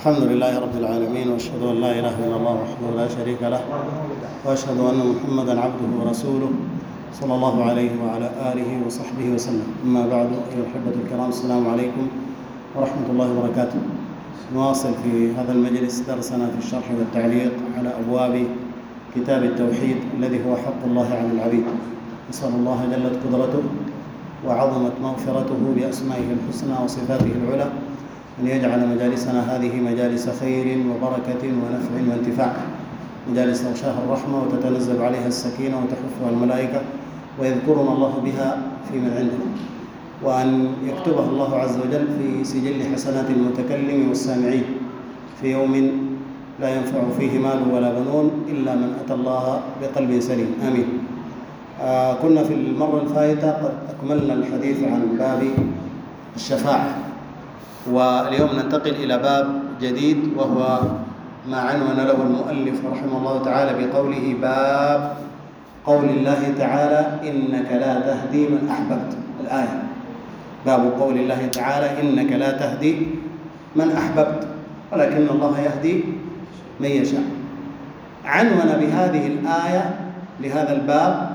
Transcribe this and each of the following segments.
الحمد لله رب العالمين، وأشهد أن لا إله إلا الله وحده لا شريك له، وأشهد أن محمدًا عبده ورسوله صلى الله عليه وعلى آله وصحبه وسلم. أما بعد، أيها الأحبة الكرام، السلام عليكم ورحمة الله وبركاته. نواصل في هذا المجلس درسنا في الشرح والتعليق على أبواب كتاب التوحيد الذي هو حق الله على العبيد. نسأل الله جلت قدرته وعظمت مغفرته بأسمائه الحسنى وصفاته العلى أن يجعل مجالسنا هذه مجالس خير وبركة ونفع وانتفاع، مجالس تغشاها الرحمة وتتنزل عليها السكينة وتحفها الملائكة ويذكرنا الله بها في من عنده، وأن يكتبها الله عز وجل في سجل حسنات المتكلم والسامعين في يوم لا ينفع فيه مال ولا بنون إلا من أتى الله بقلب سليم، آمين. كنا في المرة الفائتة قد أكملنا الحديث عن باب الشفاعة، واليوم ننتقل إلى باب جديد وهو ما عنون له المؤلف رحمه الله تعالى بقوله: باب قول الله تعالى: إنك لا تهدي من أحببت. الآية باب قول الله تعالى: إنك لا تهدي من أحببت ولكن الله يهدي من يشاء. عنون بهذه الآية لهذا الباب،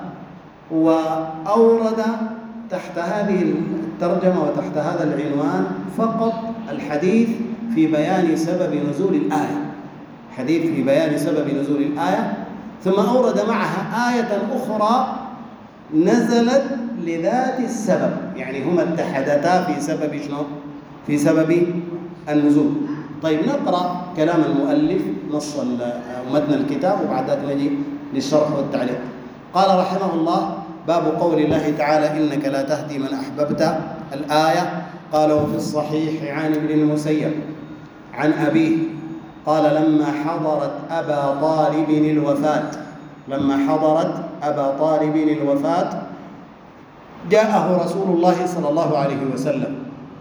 وأورد تحت هذه الترجمة وتحت هذا العنوان فقط الحديث في بيان سبب نزول الآية، حديث في بيان سبب نزول الآية، ثم أورد معها آية أخرى نزلت لذات السبب، يعني هما اتحدتا في سبب شنو؟ في سبب النزول. طيب، نقرأ كلام المؤلف نص متن الكتاب وبعد ذلك نجي للشرح والتعليق. قال رحمه الله: باب قول الله تعالى: إنك لا تهدي من أحببت. الآية. قال: وفي الصحيح عن ابن المسيب عن أبيه قال: لما حضرت أبا طالب الوفاة جاءه رسول الله صلى الله عليه وسلم،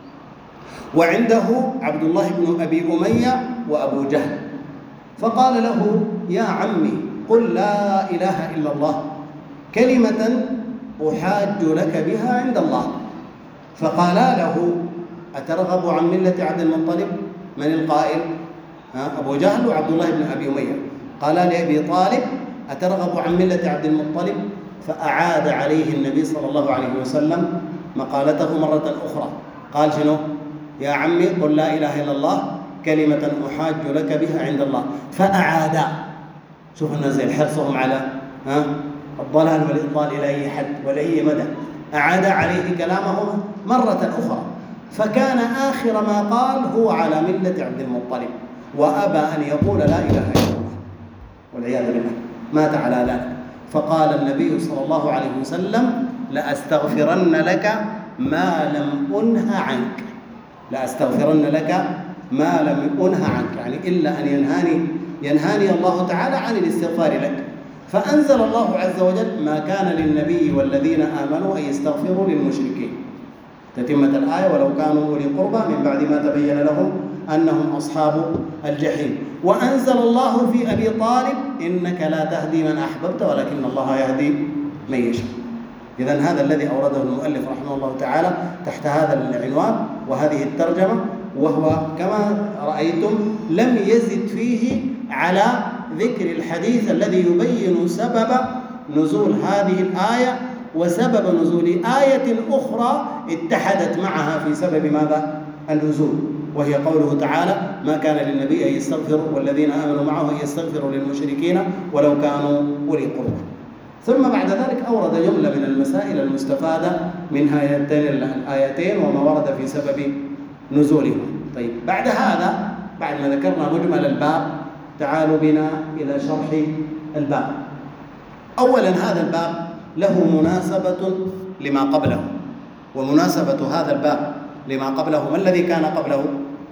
وعنده عبد الله بن أبي أمية وأبو جهل، فقال له: يا عمي، قل لا إله إلا الله كلمة أحاج لك بها عند الله. فقالا له: أترغب عن ملة عبد المطلب؟ من القائل؟ أبو جهل وعبد الله بن أبي أمية. قالا لأبي طالب: أترغب عن ملة عبد المطلب؟ فأعاد عليه النبي صلى الله عليه وسلم مقالته مرة أخرى. قال: شنو؟ يا عمي، قل لا إله إلا الله كلمة أحاج لك بها عند الله. فأعادا. شوف الناس حرصهم على الضلال والإضلال إلى أي حد ولا مدى. أعاد عليه كلامه مرة أخرى، فكان آخر ما قال: هو على ملة عبد المطلب، وأبى أن يقول لا إله إلا الله والعياذ بالله، مات على ذلك. فقال النبي صلى الله عليه وسلم: لأستغفرن لك ما لم أنه عنك، لأستغفرن لك ما لم أنه عنك، يعني إلا أن ينهاني الله تعالى عن الاستغفار لك. فأنزل الله عز وجل: ما كان للنبي والذين آمنوا أن يستغفروا للمشركين، تتمة الآية: ولو كانوا أولي قربى من بعد ما تبين لهم أنهم أصحاب الجحيم. وأنزل الله في أبي طالب: إنك لا تهدي من أحببت ولكن الله يهدي من يشاء. إذن هذا الذي أورده المؤلف رحمه الله تعالى تحت هذا العنوان وهذه الترجمة، وهو كما رأيتم لم يزد فيه على ذكر الحديث الذي يبين سبب نزول هذه الآية وسبب نزول آية أخرى اتحدت معها في سبب ماذا؟ النزول، وهي قوله تعالى: ما كان للنبي أن يستغفروا والذين آمنوا معه أن يستغفروا للمشركين ولو كانوا أولي قربى. ثم بعد ذلك أورد جملة من المسائل المستفادة من هاتين الآيتين وما ورد في سبب نزولهما. طيب، بعد هذا، بعد ما ذكرنا مجمل الباب، تعالوا بنا إلى شرح الباب. أولا، هذا الباب له مناسبة لما قبله، ومناسبة هذا الباب لما قبله ما الذي كان قبله؟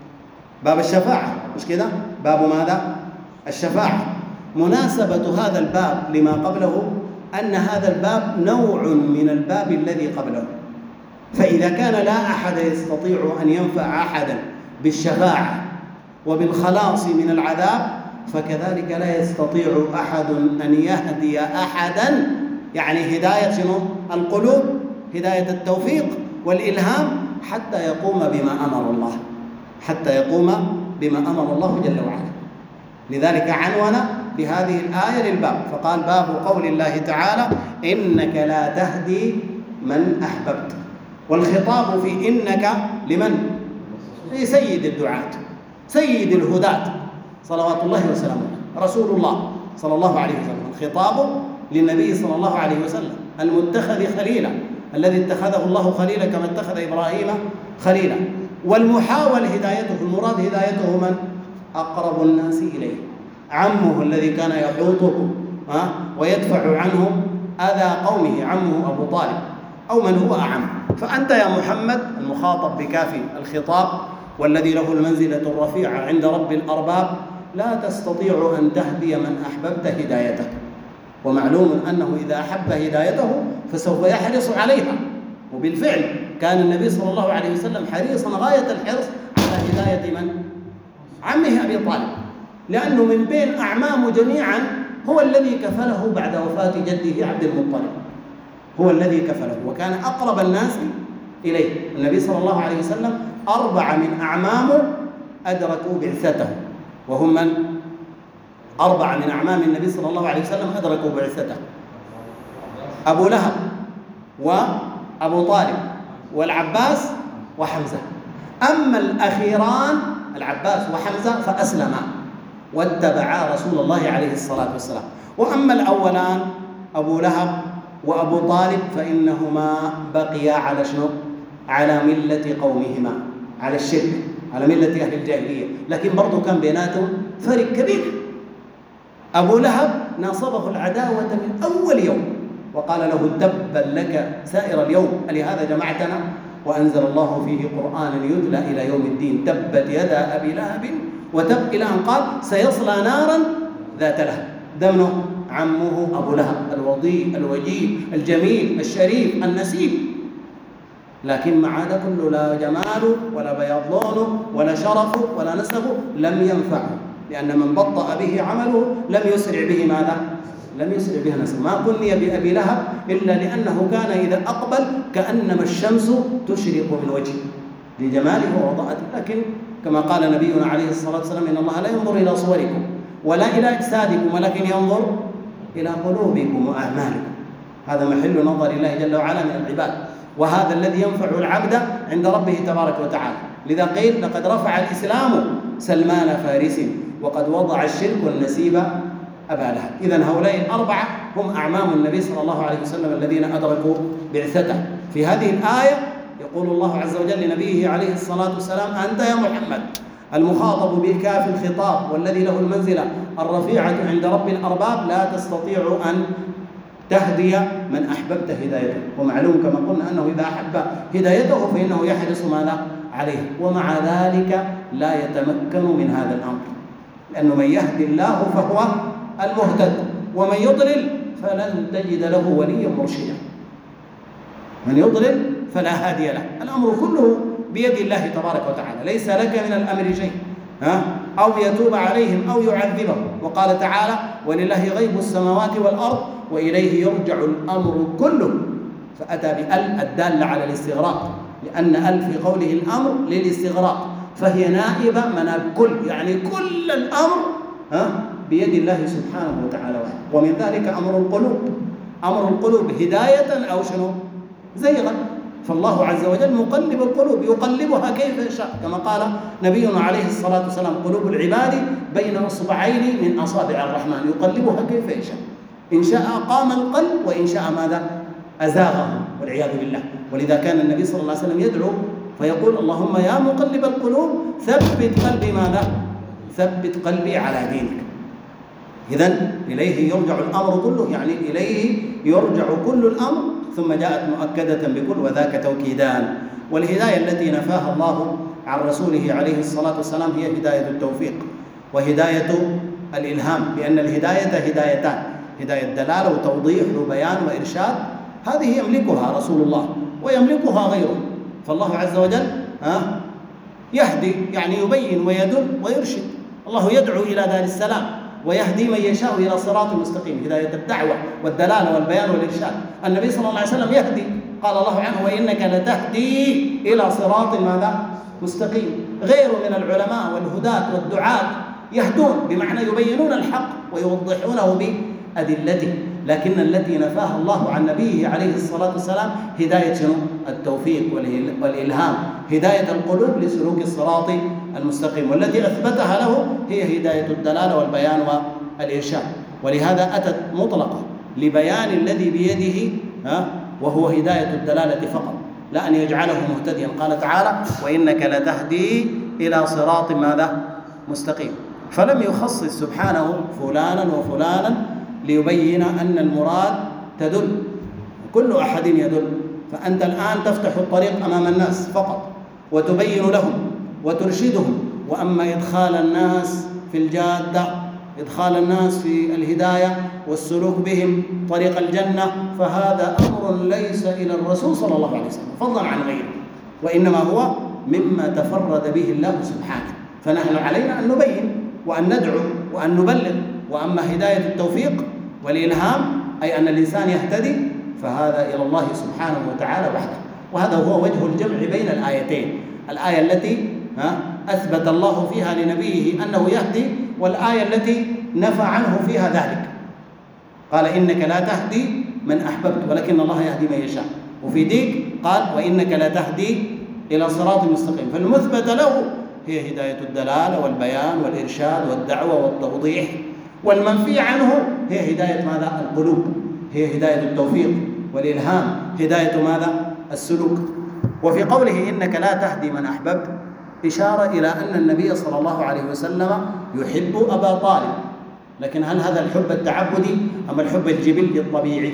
باب الشفاعة، مش كده؟ باب ماذا؟ الشفاعة. مناسبة هذا الباب لما قبله أن هذا الباب نوع من الباب الذي قبله، فإذا كان لا أحد يستطيع أن ينفع أحدا بالشفاعة وبالخلاص من العذاب، فكذلك لا يستطيع أحد أن يهدي أحدا، يعني هداية شنو؟ القلوب، هداية التوفيق والإلهام، حتى يقوم بما أمر الله، حتى يقوم بما أمر الله جل وعلا. لذلك عنون بهذه الآية للباب، فقال باب قول الله تعالى إنك لا تهدي من أحببت. والخطاب في إنك لمن؟ لسيد الدعاة سيد الهداة صلوات الله وسلامه رسول الله صلى الله عليه وسلم. الخطاب للنبي صلى الله عليه وسلم المتخذ خليلا، الذي اتخذه الله خليلا كما اتخذ إبراهيم خليلا. والمحاول هدايته، المراد هدايته من؟ أقرب الناس إليه، عمه الذي كان يحوطه ويدفع عنه أذى قومه، عمه أبو طالب أو من هو أعم. فأنت يا محمد المخاطب بكافي الخطاب والذي له المنزلة الرفيعة عند رب الأرباب لا تستطيع أن تهدي من أحببت هدايته، ومعلوم أنه إذا أحب هدايته فسوف يحرص عليها. وبالفعل كان النبي صلى الله عليه وسلم حريصا غاية الحرص على هداية من؟ عمه أبي طالب، لأنه من بين أعمامه جميعا هو الذي كفله بعد وفاة جده عبد المطلب، هو الذي كفله وكان أقرب الناس إليه. النبي صلى الله عليه وسلم 4 من أعمامه أدركوا بعثته، وهم من؟ 4 من أعمام النبي صلى الله عليه وسلم أدركوا بعثته: أبو لهب وأبو طالب والعباس وحمزة. أما الأخيران العباس وحمزة فأسلما واتبعا رسول الله عليه الصلاة والسلام. وأما الأولان أبو لهب وأبو طالب فإنهما بقيا على شنو؟ على ملة قومهما، على الشرك، على ملة أهل الجاهلية، لكن برضو كان بيناتهم فرق كبير. أبو لهب ناصبه العداوة من أول يوم وقال له تبا لك سائر اليوم ألهذا جمعتنا، وأنزل الله فيه قرآنا يتلى إلى يوم الدين تبت يدا أبي لهب وتب، إلى أن قال سيصلى نارا ذات لهب. دمنه عمه أبو لهب الوضيء الوجيه الجميل الشريف النسيب، لكن مع هذا كله لا جماله ولا بياض لونه ولا شرفه ولا نسبه لم ينفعه، لأن من بطأ به عمله لم يسرع به ماذا؟ لم يسرع به نسبه. ما كني بأبي لهب إلا لأنه كان إذا أقبل كأنما الشمس تشرق من وجهه لجماله ووضعته. لكن كما قال نبينا عليه الصلاة والسلام إن الله لا ينظر إلى صوركم ولا إلى أجسادكم ولكن ينظر إلى قلوبكم وأعمالكم. هذا محل نظر الله جل وعلا من العباد، وهذا الذي ينفع العبد عند ربه تبارك وتعالى. لذا قيل لقد رفع الإسلام سلمان فارس وقد وضع الشرك النسيب أبا لهب. إذن هؤلاء 4 هم أعمام النبي صلى الله عليه وسلم الذين أدركوا بعثته. في هذه الآية يقول الله عز وجل لنبيه عليه الصلاة والسلام أنت يا محمد المخاطب بكاف الخطاب والذي له المنزلة الرفيعة عند رب الأرباب لا تستطيع أن تهدي من أحببت هدايته. ومعلوم كما قلنا أنه إذا أحب هدايته فإنه يحرص ماذا عليه، ومع ذلك لا يتمكن من هذا الأمر، لأنه من يهدي الله فهو المهتد ومن يضلل فلن تجد له وليا مرشدا. من يضلل فلا هادي له. الأمر كله بيد الله تبارك وتعالى، ليس لك من الأمر شيء، أو يتوب عليهم أو يعذبهم. وقال تعالى ولله غيب السماوات والأرض وإليه يرجع الأمر كله، فأتى بأل الدالة على الاستغراق، لأن أل في قوله الأمر للاستغراق فهي نائبة من الكل، يعني كل الأمر بيد الله سبحانه وتعالى. ومن ذلك أمر القلوب، أمر القلوب هداية أو شنو؟ زيغا. فالله عز وجل مقلب القلوب يقلبها كيف يشاء، كما قال نبينا عليه الصلاة والسلام قلوب العباد بين أصبعين من أصابع الرحمن يقلبها كيف يشاء، إن شاء أقام القلب وإن شاء ماذا؟ أزاغه والعياذ بالله. ولذا كان النبي صلى الله عليه وسلم يدعو فيقول اللهم يا مقلب القلوب ثبت قلبي ماذا؟ ثبت قلبي على دينك. إذن إليه يرجع الأمر كله، يعني إليه يرجع كل الأمر. ثم جاءت مؤكدة بكل وذاك توكيدان. والهداية التي نفاها الله عن رسوله عليه الصلاة والسلام هي هداية التوفيق وهداية الإلهام، لأن الهداية هدايتان: هداية دلالة وتوضيح وبيان وإرشاد، هذه يملكها رسول الله ويملكها غيره. فالله عز وجل يهدي، يعني يبين ويدل ويرشد. الله يدعو إلى دار السلام ويهدي من يشاء إلى صراط مستقيم، هداية الدعوة والدلالة والبيان والإرشاد. النبي صلى الله عليه وسلم يهدي، قال الله عنه وإنك لتهدي إلى صراط ماذا؟ مستقيم. غيره من العلماء والهداة والدعاة يهدون، بمعنى يبينون الحق ويوضحونه بأدلته، لكن التي نفاها الله عن نبيه عليه الصلاة والسلام هداية شنو؟ التوفيق والإلهام، هداية القلوب لسلوك الصراط المستقيم، والتي أثبتها له هي هداية الدلالة والبيان والإرشاد. ولهذا أتت مطلقة لبيان الذي بيده وهو هداية الدلالة فقط، لا أن يجعله مهتديا. قال تعالى: وإنك لتهدي إلى صراط ماذا؟ مستقيم. فلم يخصص سبحانه فلانا وفلانا ليبين أن المراد تدل، كل أحد يدل. فأنت الآن تفتح الطريق أمام الناس فقط وتبين لهم وترشدهم، وأما إدخال الناس في الجادة، إدخال الناس في الهداية والسلوك بهم طريق الجنة، فهذا أمر ليس إلى الرسول صلى الله عليه وسلم فضلا عن غيره، وإنما هو مما تفرد به الله سبحانه. فنحن علينا أن نبين وأن ندعو وأن نبلغ. وأما هداية التوفيق والإلهام، أي أن الإنسان يهتدي، فهذا إلى الله سبحانه وتعالى وحده. وهذا هو وجه الجمع بين الآيتين، الآية التي أثبت الله فيها لنبيه أنه يهدي، والآية التي نفى عنه فيها ذلك. قال: إنك لا تهدي من أحببت ولكن الله يهدي من يشاء. وفي ديك قال: وإنك لا تهدي إلى صراط مستقيم. فالمثبت له هي هداية الدلالة والبيان والإرشاد والدعوة والتوضيح، والمنفي عنه هي هداية ماذا؟ القلوب، هي هداية التوفيق والإلهام، هداية ماذا؟ السلوك. وفي قوله: إنك لا تهدي من أحببت، إشارة إلى أن النبي صلى الله عليه وسلم يحب أبا طالب، لكن هل هذا الحب التعبدي أم الحب الجبلي الطبيعي؟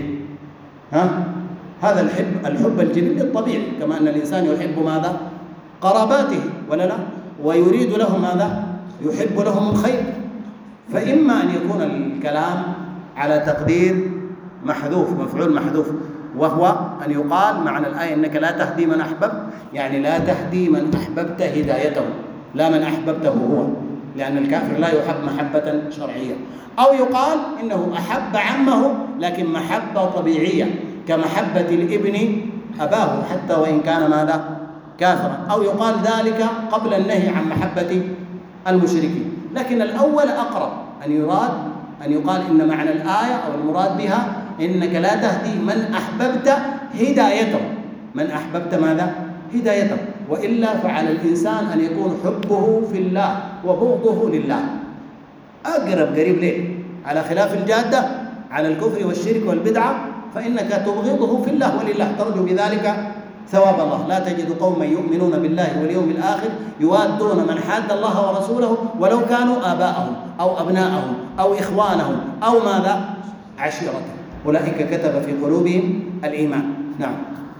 هذا الحب الجبلي الطبيعي، كما أن الإنسان يحب ماذا؟ قراباته، ولا لا؟ ويريد لهم ماذا؟ يحب لهم الخير. فإما أن يكون الكلام على تقدير محذوف، مفعول محذوف، وهو أن يقال معنى الآية: إنك لا تهدي من أحببت، يعني لا تهدي من أحببت هدايته، لا من أحببته هو، لأن الكافر لا يحب محبة شرعية. أو يقال إنه أحب عمه لكن محبة طبيعية، كمحبة الابن أباه حتى وإن كان ماذا؟ كافرا. أو يقال ذلك قبل النهي عن محبة المشركين. لكن الأول أقرب، أن يقال إن معنى الآية أو المراد بها إنك لا تهدي من أحببت هدايته، من أحببت ماذا؟ هدايته. وإلا فعلى الإنسان أن يكون حبه في الله وبغضه لله، أقرب قريب ليه، على خلاف الجادة على الكفر والشرك والبدعة، فإنك تبغضه في الله ولله، ترجو بذلك ثواب الله. لا تجد قوما يؤمنون بالله واليوم الآخر يوادون من حاد الله ورسوله ولو كانوا آباءهم أو أبناءهم أو إخوانهم أو ماذا؟ عشيرتهم، أولئك كتب في قلوبهم الإيمان. نعم.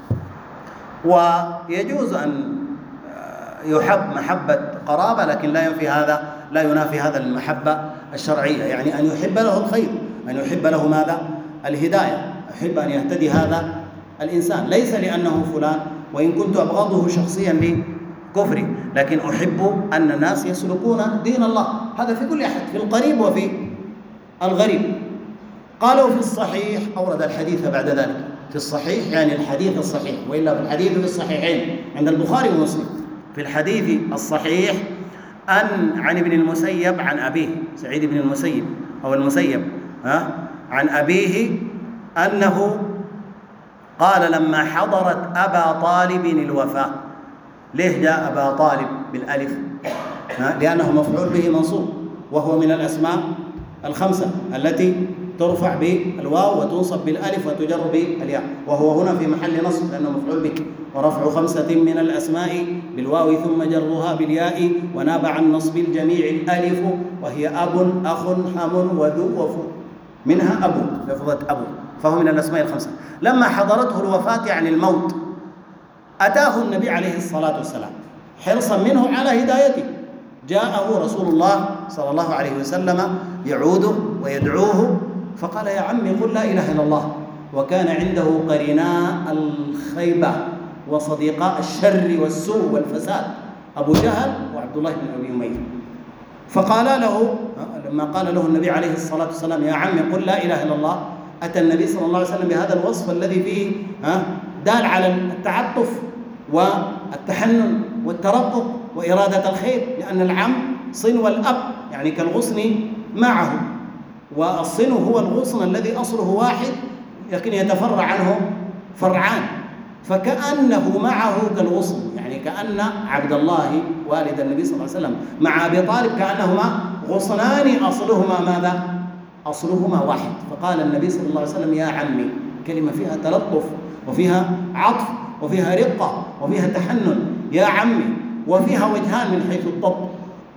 ويجوز أن يحب محبة قرابة، لكن لا ينافي هذا المحبة الشرعية، يعني أن يحب له الخير، أن يحب له ماذا؟ الهداية، أحب أن يهتدي هذا الإنسان، ليس لأنه فلان، وإن كنت أبغضه شخصيا لكفري، لكن أحب أن الناس يسلكون دين الله، هذا في كل أحد، في القريب وفي الغريب. قالوا في الصحيح، أورد الحديث بعد ذلك في الصحيح، يعني الحديث الصحيح، وإلا في الحديث في الصحيحين عند البخاري ومسلم. في الحديث الصحيح عن ابن المسيب عن أبيه، سعيد بن المسيب أو المسيب عن أبيه أنه قال: لما حضرت أبا طالب الوفاة. ليه جاء أبا طالب بالألف؟ لأنه مفعول به منصوب، وهو من الأسماء الخمسة التي ترفع بالواو وتنصب بالألف وتجر بالياء، وهو هنا في محل نصب لأنه مفعول به. ورفع خمسة من الأسماء بالواو ثم جرها بالياء، وناب عن نصب الجميع الألف، وهي أب أخ حم وذو وفو، منها أبو، لفظة أبو، فهو من الأسماء الخمسة. لما حضرته الوفاة يعني الموت، أتاه النبي عليه الصلاة والسلام حرصا منه على هدايته، جاءه رسول الله صلى الله عليه وسلم يعوده ويدعوه، فقال: يا عمي قل لا إله إلا الله. وكان عنده قريناء الخيبة وصديقاء الشر والسوء والفساد، أبو جهل وعبد الله بن أبي أمية. فقال له لما قال له النبي عليه الصلاة والسلام: يا عمي قل لا إله إلا الله، أتى النبي صلى الله عليه وسلم بهذا الوصف الذي فيه دال على التعطف والتحنن والترقق وإرادة الخير، لأن العم صنو الأب يعني كالغصن معه، والصن هو الغصن الذي أصله واحد لكن يتفرع عنه فرعان، فكأنه معه كالغصن، يعني كأن عبد الله والد النبي صلى الله عليه وسلم مع أبي طالب كأنهما غصنان أصلهما ماذا؟ أصلهما واحد. فقال النبي صلى الله عليه وسلم يا عمي، كلمة فيها تلطف وفيها عطف وفيها رقة وفيها تحنن، يا عمي، وفيها وجهان من حيث الضبط.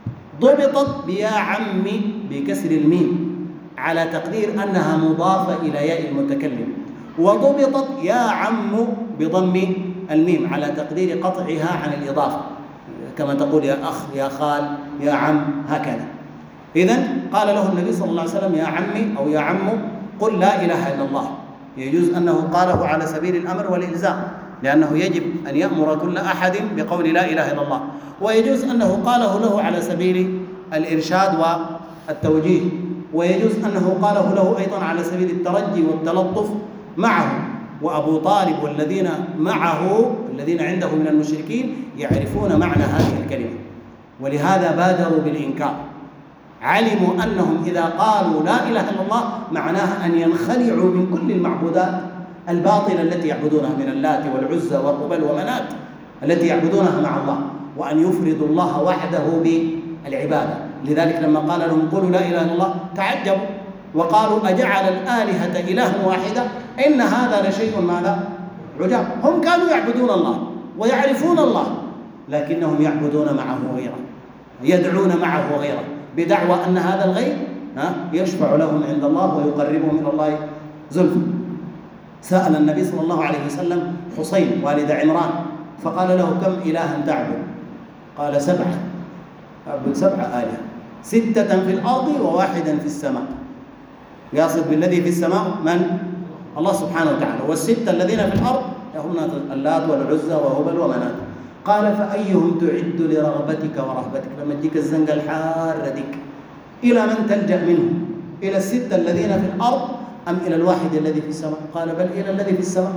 ضبطت بيا عمي بكسر الميم على تقدير أنها مضافة إلى ياء المتكلم، وضبطت يا عم بضم الميم على تقدير قطعها عن الإضافة، كما تقول يا أخ، يا خال، يا عم، هكذا. إذن قال له النبي صلى الله عليه وسلم يا عمي أو يا عم قل لا إله إلا الله. يجوز أنه قاله على سبيل الأمر والإلزام، لأنه يجب أن يأمر كل أحد بقول لا إله إلا الله، ويجوز أنه قاله له على سبيل الإرشاد والتوجيه، ويجوز أنه قاله له أيضا على سبيل الترجي والتلطف معه. وأبو طالب والذين معه الذين عنده من المشركين يعرفون معنى هذه الكلمة، ولهذا بادروا بالإنكار. علموا أنهم إذا قالوا لا إله إلا الله معناها أن ينخلعوا من كل المعبودات الباطلة التي يعبدونها من اللات والعزى وقبل ومنات التي يعبدونها مع الله، وأن يفردوا الله وحده بالعبادة. لذلك لما قال لهم قولوا لا إله إلا الله تعجبوا وقالوا أجعل الآلهة إلها واحدة إن هذا لشيء ماذا؟ عجاب. هم كانوا يعبدون الله ويعرفون الله، لكنهم يعبدون معه غيره، يدعون معه غيره، بدعوى أن هذا الغير يشفع لهم عند الله ويقربهم من الله زلفى. سأل النبي صلى الله عليه وسلم حسين والد عمران فقال له كم إلها تعبد؟ قال 7، أعبد 7 آلهة، 6 في الأرض وواحدا في السماء. يقصد بالذي في السماء من؟ الله سبحانه وتعالى، والستة الذين في الأرض هم اللات والعزى وهبل ومنات. قال فأيهم تعد لرغبتك ورهبتك؟ لما تجيك الزنقة الحارة ديك إلى من تلجأ منه؟ إلى ال6 الذين في الأرض أم إلى الواحد الذي في السماء؟ قال بل إلى الذي في السماء.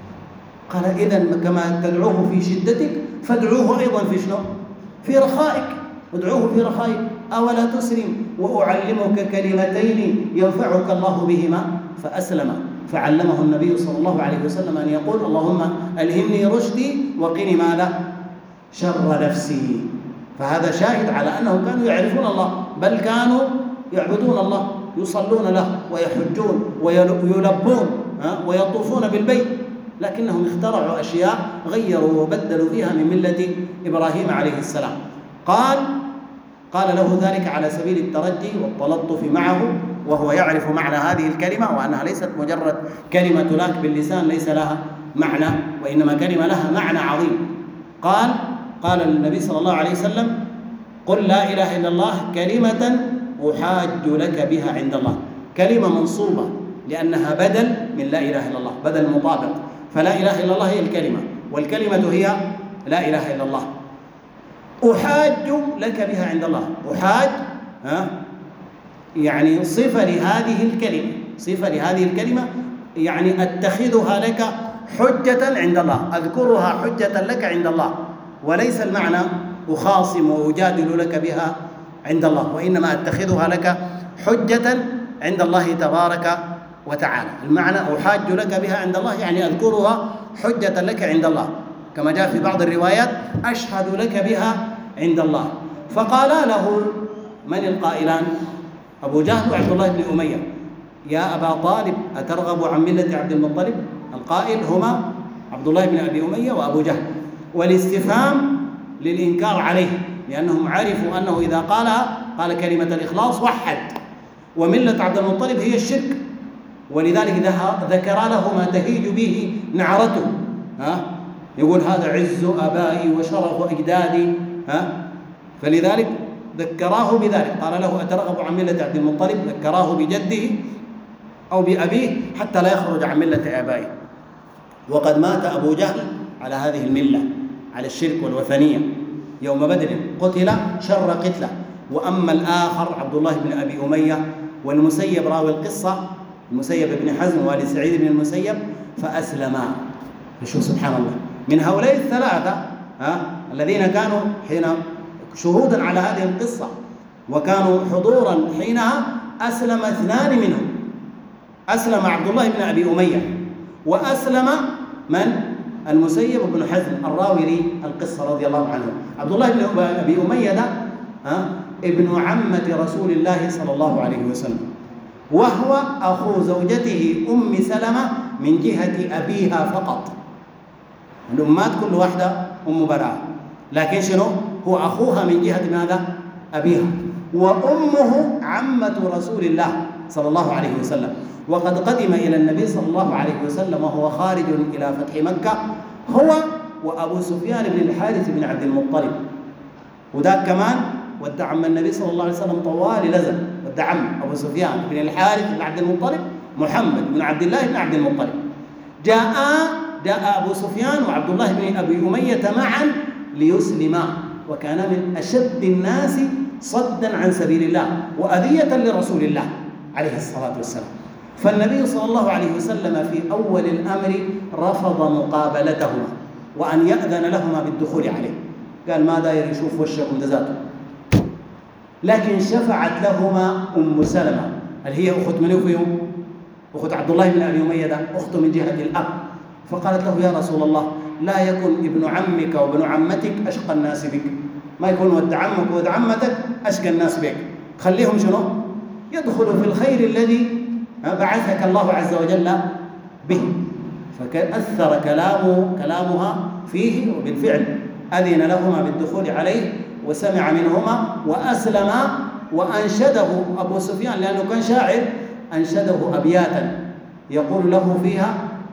قال إذن كما تدعوه في شدتك فادعوه أيضا في شنو؟ في رخائك، ادعوه في رخائك. أولا تسلم وأعلمك كلمتين ينفعك الله بهما فأسلم. فعلمه النبي صلى الله عليه وسلم أن يقول اللهم ألهمني رشدي وقني ماذا؟ شر نفسي. فهذا شاهد على أنهم كانوا يعرفون الله، بل كانوا يعبدون الله، يصلون له ويحجون ويلبون ويطوفون بالبيت، لكنهم اخترعوا أشياء غيروا وبدلوا فيها من ملة إبراهيم عليه السلام. قال له ذلك على سبيل الترجي والتلطف معه، وهو يعرف معنى هذه الكلمة وأنها ليست مجرد كلمة تلاك باللسان ليس لها معنى، وإنما كلمة لها معنى عظيم. قال النبي صلى الله عليه وسلم قل لا إله إلا الله كلمة أحاج لك بها عند الله. كلمة منصوبة لأنها بدل من لا إله إلا الله، بدل مطابق، فلا إله إلا الله هي الكلمة، والكلمة هي لا إله إلا الله. أحاج لك بها عند الله. أحاج يعني صفة لهذه الكلمة، يعني أتخذها لك حجة عند الله، أذكرها حجة لك عند الله، وليس المعنى أخاصم وأجادل لك بها عند الله، وإنما أتخذها لك حجة عند الله تبارك وتعالى. المعنى أحاج لك بها عند الله يعني أذكرها حجة لك عند الله، كما جاء في بعض الروايات أشهد لك بها عند الله. فقالا له من القائلان؟ أبو جهل وعبد الله بن أمية يا أبا طالب أترغب عن ملة عبد المطلب؟ القائل هما عبد الله بن أبي أمية وأبو جهل، والاستفهام للإنكار عليه، لأنهم عرفوا أنه إذا قال كلمة الإخلاص وحد، وملة عبد المطلب هي الشرك، ولذلك ذكر له ما تهيج به نعرته، يقول هذا عز آبائي وشرف أجدادي، فلذلك ذكراه بذلك. قال له أترغب عن ملة عبد المطلب؟ ذكراه بجده أو بأبيه حتى لا يخرج عن ملة آبائه. وقد مات أبو جهل على هذه الملة، على الشرك والوثنية، يوم بدر قتل شر قتله. وأما الآخر عبد الله بن أبي أمية والمسيب راوي القصة، المسيب بن حزم والد سعيد بن المسيب، فأسلما. شوف سبحان الله، من هؤلاء الثلاثة الذين كانوا حين شهودا على هذه القصة، وكانوا حضورا حينها. أسلم 2 منهم، أسلم عبد الله بن أبي أمية، وأسلم من؟ المسيب بن حزم الراوي للقصة رضي الله عنه. عبد الله بن أبي أمية ده ابن عمة رسول الله صلى الله عليه وسلم، وهو أخو زوجته أم سلمة من جهة أبيها فقط. الأمات كل واحدة أم براءة، لكن شنو؟ هو أخوها من جهة ماذا؟ أبيها. وأمه عمة رسول الله صلى الله عليه وسلم، وقد قدم إلى النبي صلى الله عليه وسلم وهو خارج إلى فتح مكة، هو وأبو سفيان بن الحارث بن عبد المطلب. وذاك كمان ودع عم النبي صلى الله عليه وسلم طوال لزم، ودع عم أبو سفيان بن الحارث بن عبد المطلب محمد بن عبد الله بن عبد المطلب. جاء أبو سفيان وعبد الله بن أبي أمية معا ليسلما، وكان من أشد الناس صدا عن سبيل الله وأذية لرسول الله عليه الصلاة والسلام. فالنبي صلى الله عليه وسلم في أول الأمر رفض مقابلتهما وأن يأذن لهما بالدخول عليه، قال ما داير يشوف وشكم ذاته. لكن شفعت لهما أم سلمة، هل هي أخت من فيهم؟ أخت عبد الله بن أبي أمية ده، أخت من جهة الأب. فقالت له يا رسول الله لا يكن ابن عمك وابن عمتك أشقى الناس بك، ما يكون ود عمك وود عمتك أشقى الناس بك، خليهم شنو؟ يدخلوا في الخير الذي بعثك الله عز وجل به. فأثر كلامها فيه، وبالفعل أذن لهما بالدخول عليه وسمع منهما وأسلما. وأنشده أبو سفيان لأنه كان شاعر، أنشده أبياتا يقول له فيها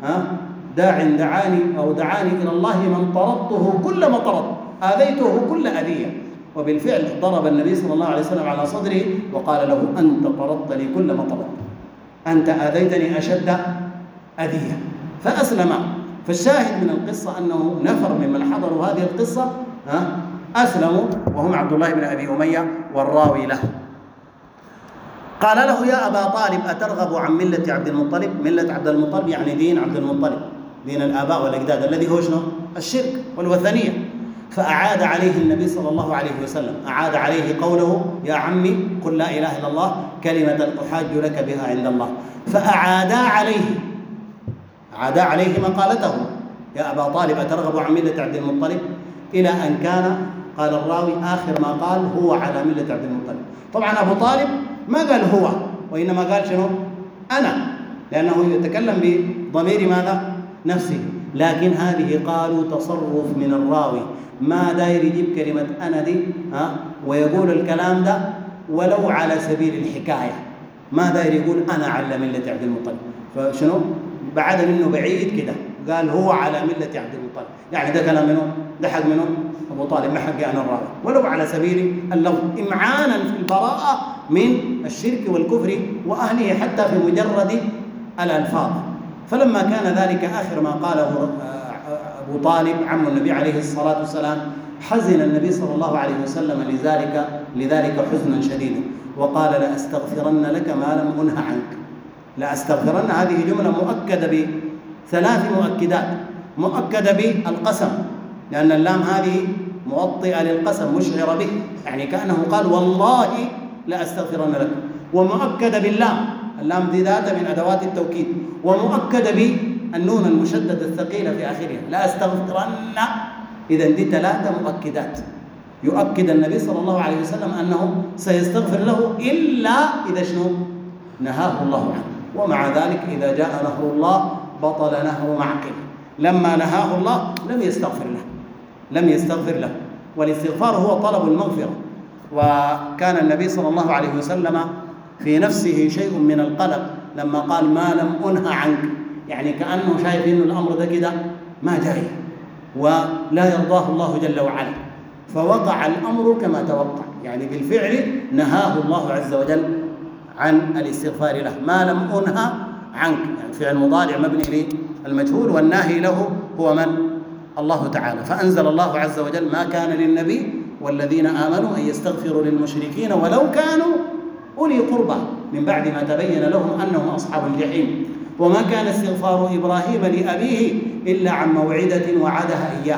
دعاني إلى الله من طردته كل ما طرد، آذيته كل أذية. وبالفعل ضرب النبي صلى الله عليه وسلم على صدره وقال له أنت طردتني كل ما طرد، أنت آذيتني أشد أذية. فأسلم. فالشاهد من القصة أنه نفر ممن حضروا هذه القصة أسلموا، وهم عبد الله بن أبي أمية والراوي له. قال له يا أبا طالب أترغب عن ملة عبد المطلب؟ ملة عبد المطلب يعني دين عبد المطلب، دين الآباء والأجداد الذي هو شنو؟ الشرك والوثنية. فأعاد عليه النبي صلى الله عليه وسلم، أعاد عليه قوله يا عمي قل لا إله إلا الله كلمة أحاج لك بها عند الله. فأعادا عليه مقالته يا أبا طالب أترغب عن ملة عبد المطلب، إلى أن كان قال الراوي آخر ما قال هو على ملة عبد المطلب. طبعا أبو طالب ما قال هو، وإنما قال شنو؟ أنا، لأنه يتكلم بضمير ماذا؟ نفسه. لكن هذه قالوا تصرف من الراوي، ما داير يجيب كلمة أنا دي ويقول الكلام ده ولو على سبيل الحكاية، ما داير يقول أنا على ملة عبد المطلب. فشنو؟ بعد منه بعيد كده قال هو على ملة عبد المطلب، يعني ده كلام منه، ده حق منه أبو طالب، ما حقي أنا الراوي، ولو على سبيل اللفظ إمعانا في البراءة من الشرك والكفر وأهله حتى في مجرد الألفاظ. فلما كان ذلك آخر ما قاله أبو طالب عم النبي عليه الصلاة والسلام، حزن النبي صلى الله عليه وسلم لذلك حزنا شديدا، وقال لأستغفرن لك ما لم أنه عنك. لأستغفرن هذه جملة مؤكدة ب3 مؤكدات، مؤكدة بالقسم، لأن اللام هذه موطئة للقسم مشعرة به، يعني كأنه قال والله لأستغفرن لك. ومؤكدة باللام، اللام دي ذات من أدوات التوكيد، ومؤكدة بالنون المشددة الثقيلة في آخرها لأستغفرن. إذا دي 3 مؤكدات يؤكد النبي صلى الله عليه وسلم أنه سيستغفر له إلا إذا شنو؟ نهاه الله عنه. ومع ذلك إذا جاء نهر الله بطل نهر معقل، لما نهاه الله لم يستغفر له. والاستغفار هو طلب المغفرة. وكان النبي صلى الله عليه وسلم في نفسه شيء من القلق لما قال ما لم أنه عنك، يعني كأنه شايف إنه الأمر ده كده ما جاي ولا يرضاه الله جل وعلا، فوقع الأمر كما توقع، يعني بالفعل نهاه الله عز وجل عن الاستغفار له. ما لم أنه عنك يعني فعل مضارع مبني للمجهول، والناهي له هو من؟ الله تعالى. فأنزل الله عز وجل ما كان للنبي والذين آمنوا أن يستغفروا للمشركين ولو كانوا أولي قربى من بعد ما تبين لهم أنهم أصحاب الجحيم. وما كان استغفار إبراهيم لأبيه إلا عن موعدة وعدها إياه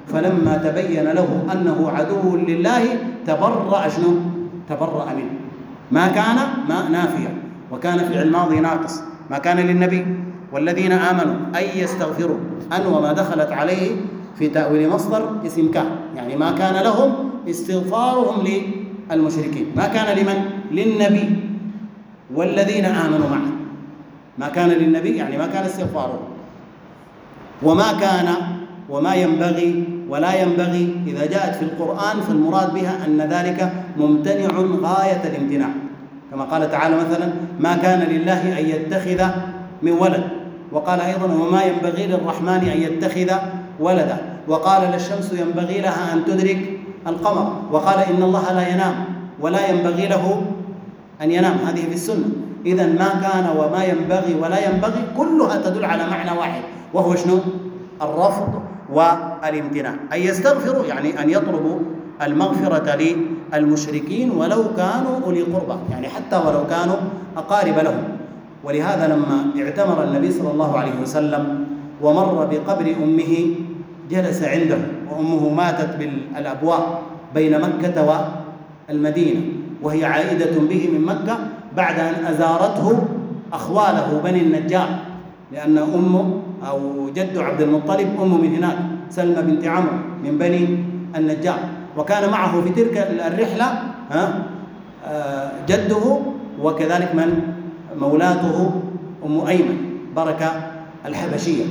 فلما تبين له أنه عدو لله تبرأ شنو؟ تبرأ منه. ما كان ما نافية، وكان فعل الماضي ناقص. ما كان للنبي والذين آمنوا أن يستغفروا، أن وما دخلت عليه في تأويل مصدر اسم كان، يعني ما كان لهم استغفارهم للمشركين. ما كان لمن؟ للنبي والذين آمنوا معه. ما كان للنبي يعني ما كان استغفاره، وما كان وما ينبغي ولا ينبغي إذا جاءت في القرآن فالمراد بها أن ذلك ممتنع غاية الامتناع، كما قال تعالى مثلا: ما كان لله أن يتخذ من ولد، وقال أيضا: وما ينبغي للرحمن أن يتخذ ولدا، وقال: لا الشمس ينبغي لها أن تدرك القمر، وقال: إن الله لا ينام ولا ينبغي له أن ينام. هذه في السنة. إذن ما كان وما ينبغي ولا ينبغي كلها تدل على معنى واحد، وهو شنو؟ الرفض والامتناع. أن يستغفروا يعني أن يطلبوا المغفرة للمشركين ولو كانوا أولي قربى، يعني حتى ولو كانوا أقارب لهم. ولهذا لما اعتمر النبي صلى الله عليه وسلم ومر بقبر أمه جلس عنده، وأمه ماتت بالأبواء بين مكة والمدينة، وهي عائدة به من مكة بعد أن أزارته أخواله بني النجار، لأن أمه أو جد عبد المطلب أمه من هناك، سلمى بنت عمرو من بني النجار، وكان معه في تلك الرحلة جده، وكذلك من مولاته أم أيمن بركة الحبشية.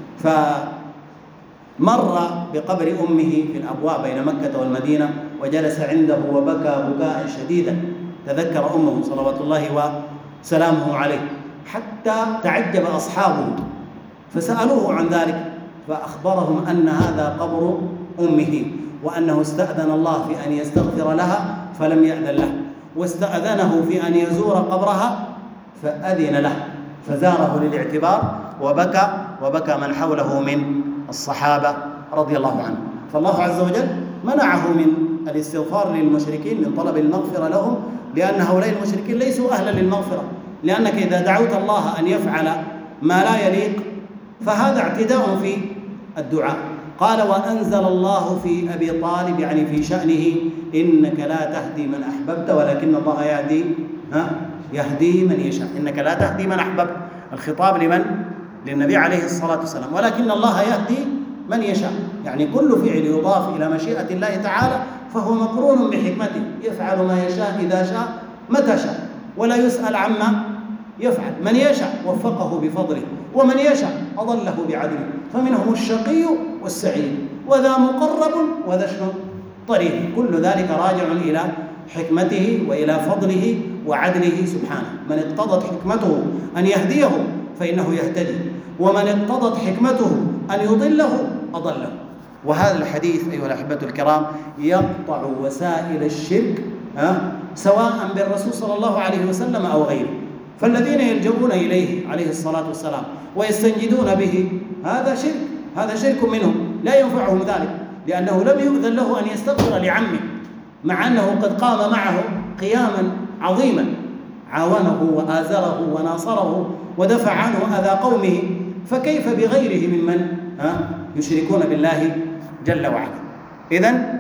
فمر بقبر أمه في الأبواء بين مكة والمدينة، وجلس عنده وبكى بكاء شديدا، تذكر أمه صلوات الله وسلامه عليه، حتى تعجب أصحابه فسألوه عن ذلك، فأخبرهم أن هذا قبر أمه، وأنه استأذن الله في أن يستغفر لها فلم يأذن له، واستأذنه في أن يزور قبرها فأذن له، فزاره للاعتبار وبكى من حوله من الصحابة رضي الله عنهم. فالله عز وجل منعه من الاستغفار للمشركين، من طلب المغفرة لهم، لأن هؤلاء المشركين ليسوا أهلا للمغفرة، لأنك إذا دعوت الله أن يفعل ما لا يليق فهذا اعتداء في الدعاء. قال: وأنزل الله في أبي طالب، يعني في شأنه: إنك لا تهدي من أحببت ولكن الله يهدي من يشاء. إنك لا تهدي من أحببت، الخطاب لمن؟ للنبي عليه الصلاة والسلام، ولكن الله يهدي من يشاء، يعني كل فعل يضاف إلى مشيئة الله تعالى فهو مقرون بحكمته، يفعل ما يشاء إذا شاء متى شاء، ولا يسأل عما يفعل. من يشاء وفقه بفضله، ومن يشاء أضله بعدله، فمنهم الشقي والسعيد، وذا مقرب وذا شنو طريق. كل ذلك راجع إلى حكمته وإلى فضله وعدله سبحانه. من اقتضت حكمته أن يهديه فإنه يهتدي، ومن اقتضت حكمته أن يضله أضله. وهذا الحديث أيها الأحبة الكرام يقطع وسائل الشرك سواء بالرسول صلى الله عليه وسلم أو غيره. فالذين يلجؤون إليه عليه الصلاة والسلام ويستنجدون به هذا شرك منهم، لا ينفعهم ذلك، لأنه لم يؤذن له أن يستغفر لعمه، مع أنه قد قام معه قياما عظيما، عاونه وآزره وناصره ودفع عنه أذى قومه، فكيف بغيره ممن يشركون بالله جل وعلا. إذن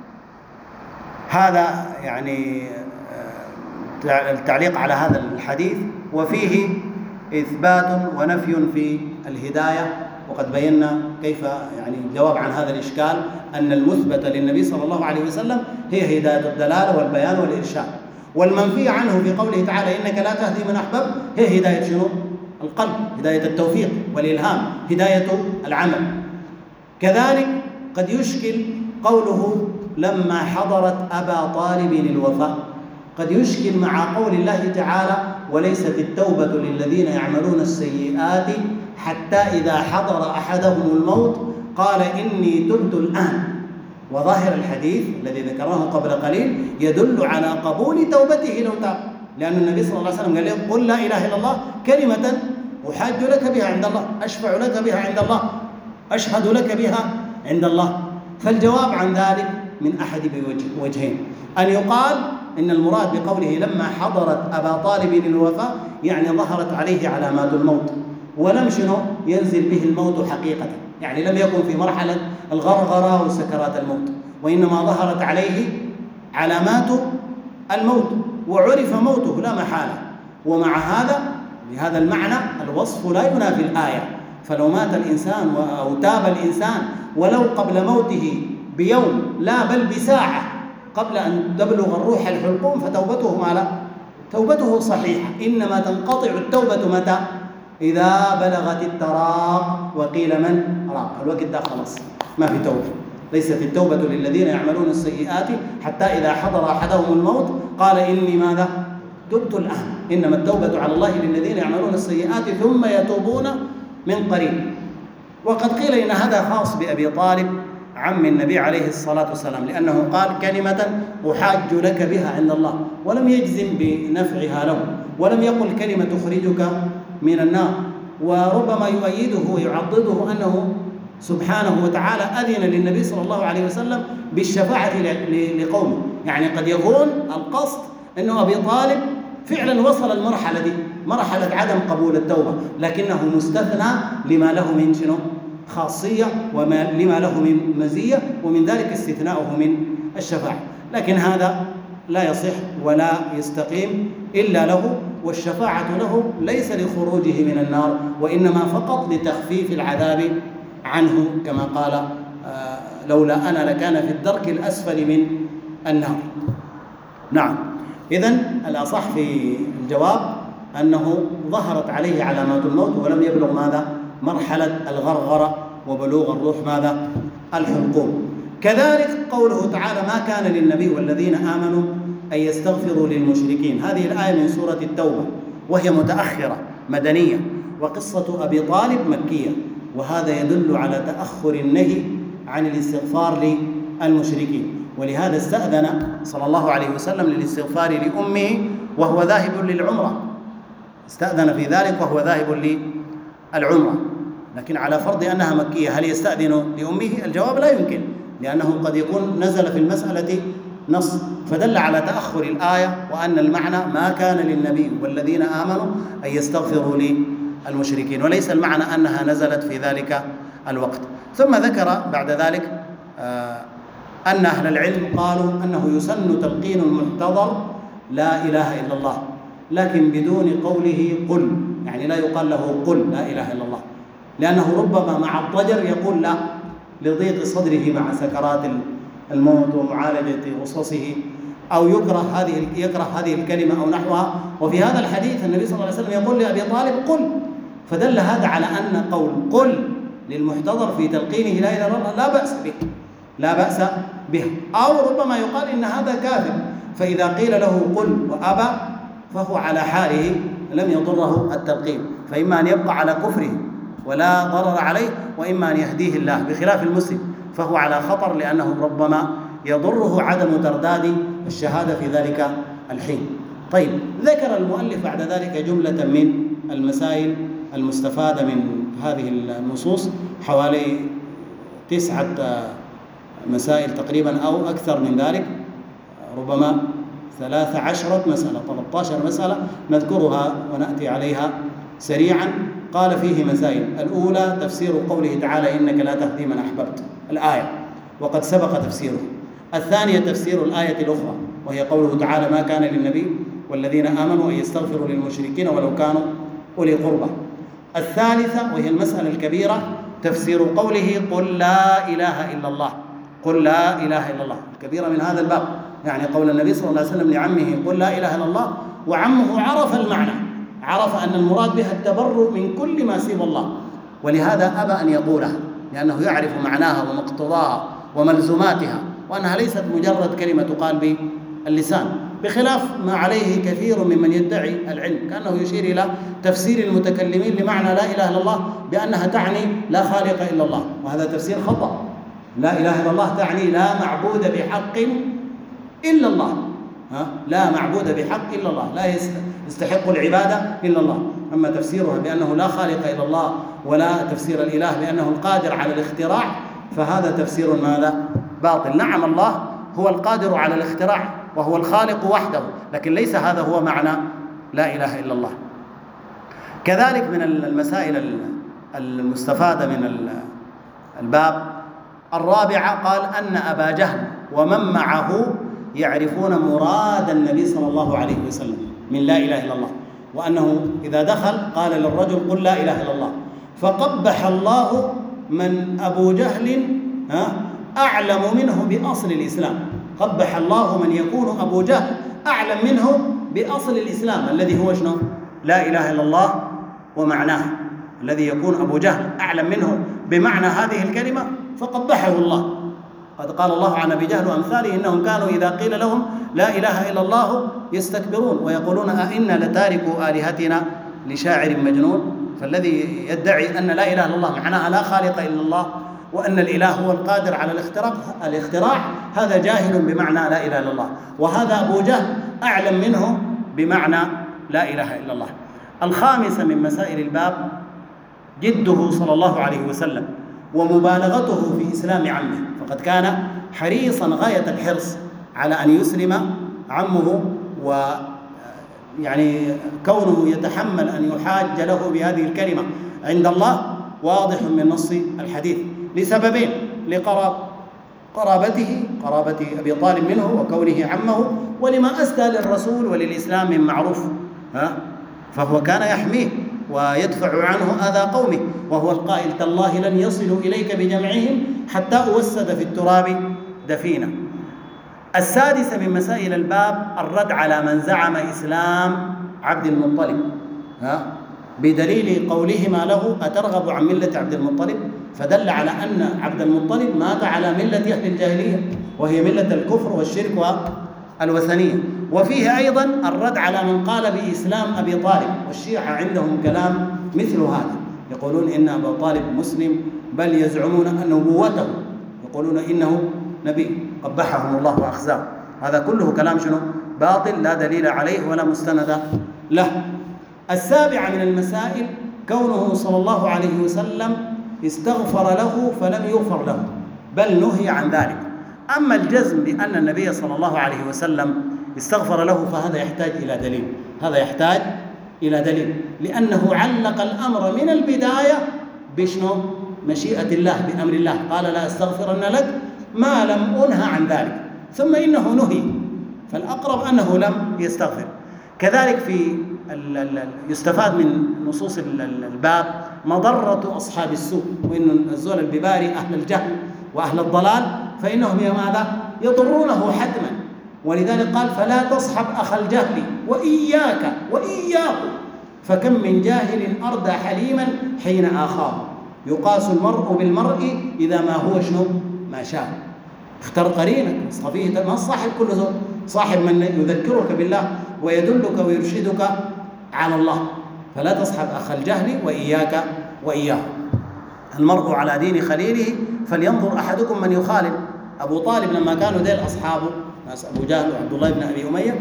هذا يعني التعليق على هذا الحديث، وفيه إثبات ونفي في الهداية، وقد بينا كيف يعني الجواب عن هذا الإشكال، أن المثبت للنبي صلى الله عليه وسلم هي هداية الدلالة والبيان والإرشاد، والمنفي عنه في قوله تعالى: إنك لا تهدي من أحببت، هي هداية شنو؟ القلب، هداية التوفيق والإلهام، هداية العمل. كذلك قد يشكل قوله: لما حضرت أبا طالب الوفاة، قد يشكل مع قول الله تعالى: وليست التوبة للذين يعملون السيئات حتى إذا حضر أحدهم الموت قال إني تبت الآن. وظاهر الحديث الذي ذكره قبل قليل يدل على قبول توبته لو تاب، لأن النبي صلى الله عليه وسلم قال له: قل لا إله إلا الله كلمة أحاج لك بها عند الله، أشفع لك بها عند الله، أشهد لك بها عند الله. فالجواب عن ذلك من أحد وجهين: أن يقال إن المراد بقوله لما حضرت أبا طالب الوفاة يعني ظهرت عليه علامات الموت، ولم شنو ينزل به الموت حقيقة، يعني لم يكن في مرحلة الغرغرة وسكرات الموت، وإنما ظهرت عليه علامات الموت وعرف موته لا محالة. ومع هذا بهذا المعنى الوصف لا ينافي الآية، فلو مات الإنسان أو تاب الإنسان ولو قبل موته بيوم لا بل بساعة قبل أن تبلغ الروح الحلقوم فتوبته ماذا؟ توبته صحيحة. إنما تنقطع التوبة متى؟ إذا بلغت التراق وقيل من راق، الوقت ده خلاص ما في توبة. ليست التوبة للذين يعملون السيئات حتى إذا حضر أحدهم الموت قال إني ماذا؟ تبت الآن. إنما التوبة على الله للذين يعملون السيئات ثم يتوبون من قريب. وقد قيل إن هذا خاص بأبي طالب عم النبي عليه الصلاة والسلام، لأنه قال كلمة أحاج لك بها عند الله، ولم يجزم بنفعها له، ولم يقل كلمة تخرجك من النار. وربما يؤيده ويعضده أنه سبحانه وتعالى أذن للنبي صلى الله عليه وسلم بالشفاعة لقومه، يعني قد يكون القصد أنه أبي طالب فعلا وصل المرحلة دي، مرحلة عدم قبول التوبة، لكنه مستثنى لما له من شنو؟ خاصية، ولما له من مزية، ومن ذلك استثناؤه من الشفاعة. لكن هذا لا يصح ولا يستقيم إلا له، والشفاعة له ليس لخروجه من النار، وإنما فقط لتخفيف العذاب عنه، كما قال لولا أنا لكان في الدرك الأسفل من النار. نعم، إذن الأصح في الجواب أنه ظهرت عليه علامات الموت ولم يبلغ ماذا؟ مرحلة الغرغرة وبلوغ الروح ماذا؟ الحلقوم. كذلك قوله تعالى ما كان للنبي والذين آمنوا أن يستغفروا للمشركين، هذه الآية من سورة التوبة وهي متأخرة مدنية، وقصة أبي طالب مكية، وهذا يدل على تأخر النهي عن الاستغفار للمشركين. ولهذا استأذن صلى الله عليه وسلم للاستغفار لأمه وهو ذاهب للعمرة، استأذن في ذلك وهو ذاهب للعمرة. لكن على فرض أنها مكية هل يستأذن لأمه؟ الجواب لا يمكن، لأنه قد يكون نزل في المسألة نص، فدل على تأخر الآية وأن المعنى ما كان للنبي والذين آمنوا أن يستغفروا للمشركين، وليس المعنى أنها نزلت في ذلك الوقت. ثم ذكر بعد ذلك أن أهل العلم قالوا أنه يسن تلقين المحتضر لا إله إلا الله، لكن بدون قوله قل، يعني لا يقال له قل لا إله إلا الله، لأنه ربما مع الضجر يقول لا لضيق صدره مع سكرات الموت ومعالجة غصصه، أو يكره هذه الكلمة أو نحوها. وفي هذا الحديث النبي صلى الله عليه وسلم يقول لأبي طالب قل، فدل هذا على أن قول قل للمحتضر في تلقينه لا إله إلا الله لا بأس به. أو ربما يقال إن هذا كافر، فإذا قيل له قل وأبى فهو على حاله لم يضره التلقين، فإما أن يبقى على كفره ولا ضرر عليه، وإما أن يهديه الله، بخلاف المسلم فهو على خطر، لأنه ربما يضره عدم ترداد الشهادة في ذلك الحين. طيب، ذكر المؤلف بعد ذلك جملة من المسائل المستفادة من هذه النصوص، حوالي 9 مسائل تقريبا أو أكثر من ذلك، ربما 13 مسألة 13 مسألة نذكرها ونأتي عليها سريعا. قال فيه مسائل: الأولى تفسير قوله تعالى إنك لا تهدي من أحببت، الآية وقد سبق تفسيره. الثانية تفسير الآية الأخرى وهي قوله تعالى ما كان للنبي والذين آمنوا أن يستغفروا للمشركين ولو كانوا أولي قربى. الثالثة وهي المسألة الكبيرة تفسير قوله قل لا إله إلا الله، قل لا إله إلا الله، الكبيرة من هذا الباب، يعني قول النبي صلى الله عليه وسلم لعمه قل لا إله إلا الله، وعمه عرف المعنى، عرف أن المراد بها التبرؤ من كل ما سوى الله، ولهذا أبى أن يقولها، لأنه يعرف معناها ومقتضاها وملزوماتها، وأنها ليست مجرد كلمة تقال باللسان، بخلاف ما عليه كثير ممن يدعي العلم، كأنه يشير إلى تفسير المتكلمين لمعنى لا إله إلا الله بأنها تعني لا خالق إلا الله، وهذا تفسير خطأ. لا إله إلا الله تعني لا معبود بحق إلا الله، لا معبود بحق إلا الله، لا يستحق العبادة إلا الله. أما تفسيرها بأنه لا خالق إلا الله، ولا تفسير الإله بأنه القادر على الاختراع، فهذا تفسير ماذا؟ باطل. نعم، الله هو القادر على الاختراع وهو الخالق وحده، لكن ليس هذا هو معنى لا إله إلا الله. كذلك من المسائل المستفادة من الباب الرابعة قال أن أبا جهل ومن معه يعرفون مراد النبي صلى الله عليه وسلم من لا إله إلا الله، وأنه إذا دخل قال للرجل قل لا إله إلا الله، فقبح الله من أبو جهل أعلم منه بأصل الإسلام. قبح الله من يكون أبو جهل أعلم منه بأصل الإسلام الذي هو شنو؟ لا إله إلا الله ومعناه، الذي يكون أبو جهل أعلم منه بمعنى هذه الكلمة فقبحه الله. قد قال الله عن أبي جهل وأمثاله إنهم كانوا إذا قيل لهم لا إله إلا الله يستكبرون ويقولون أئنا لتاركوا آلهتنا لشاعر مجنون. فالذي يدعي أن لا إله إلا الله معناها لا خالق إلا الله وأن الإله هو القادر على الاختراع هذا جاهل بمعنى لا إله إلا الله، وهذا أبو جهل أعلم منه بمعنى لا إله إلا الله. الخامسة من مسائل الباب جده صلى الله عليه وسلم ومبالغته في إسلام عمه، فقد كان حريصا غاية الحرص على أن يسلم عمه، ويعني كونه يتحمل أن يحاج له بهذه الكلمة عند الله واضح من نص الحديث لسببين: قرابته قرابة أبي طالب منه وكونه عمه، ولما أسدى للرسول وللإسلام من معروف، فهو كان يحميه ويدفع عنه أذى قومه، وهو القائل تالله لن يصلوا إليك بجمعهم حتى أوسد في التراب دفينا. السادسة من مسائل الباب الرد على من زعم إسلام عبد المطلب بدليل قولهما له أترغب عن ملة عبد المطلب، فدل على أن عبد المطلب مات على ملة أهل الجاهلية وهي ملة الكفر والشرك والوثنية. وفيه أيضا الرد على من قال بإسلام أبي طالب، والشيعة عندهم كلام مثل هذا، يقولون إن أبا طالب مسلم، بل يزعمون أن نبوته، يقولون إنه نبي، قبحهم الله وأخزاه. هذا كله كلام شنو؟ باطل لا دليل عليه ولا مستند له. السابعة من المسائل كونه صلى الله عليه وسلم استغفر له فلم يغفر له، بل نهي عن ذلك. أما الجزم بأن النبي صلى الله عليه وسلم استغفر له فهذا يحتاج إلى دليل، هذا يحتاج إلى دليل، لأنه علق الأمر من البداية بشنو؟ مشيئة الله، بأمر الله، قال لا أستغفرن لك ما لم أنهى عن ذلك، ثم إنه نهي، فالأقرب أنه لم يستغفر. كذلك في يستفاد من نصوص الباب مضرة أصحاب السوء، وإن الزول البباري أهل الجهل وأهل الضلال فإنهم ماذا؟ يضرونه حتما، ولذلك قال فلا تصحب أخ الجهل وإياك وإياه، فكم من جاهل أردى حليما حين آخاه، يقاس المرء بالمرء إذا ما هو شنو؟ ما شاء. اختر قرينك، اصطفيه، ما الصاحب كل زول، صاحب من يذكرك بالله ويدلك ويرشدك على الله. فلا تصحب أخ الجهل وإياك وإياه، المرء على دين خليله فلينظر أحدكم من يخالل. أبو طالب لما كانوا ديل أصحابه ناس أبو جهل وعبد الله بن أبي أمية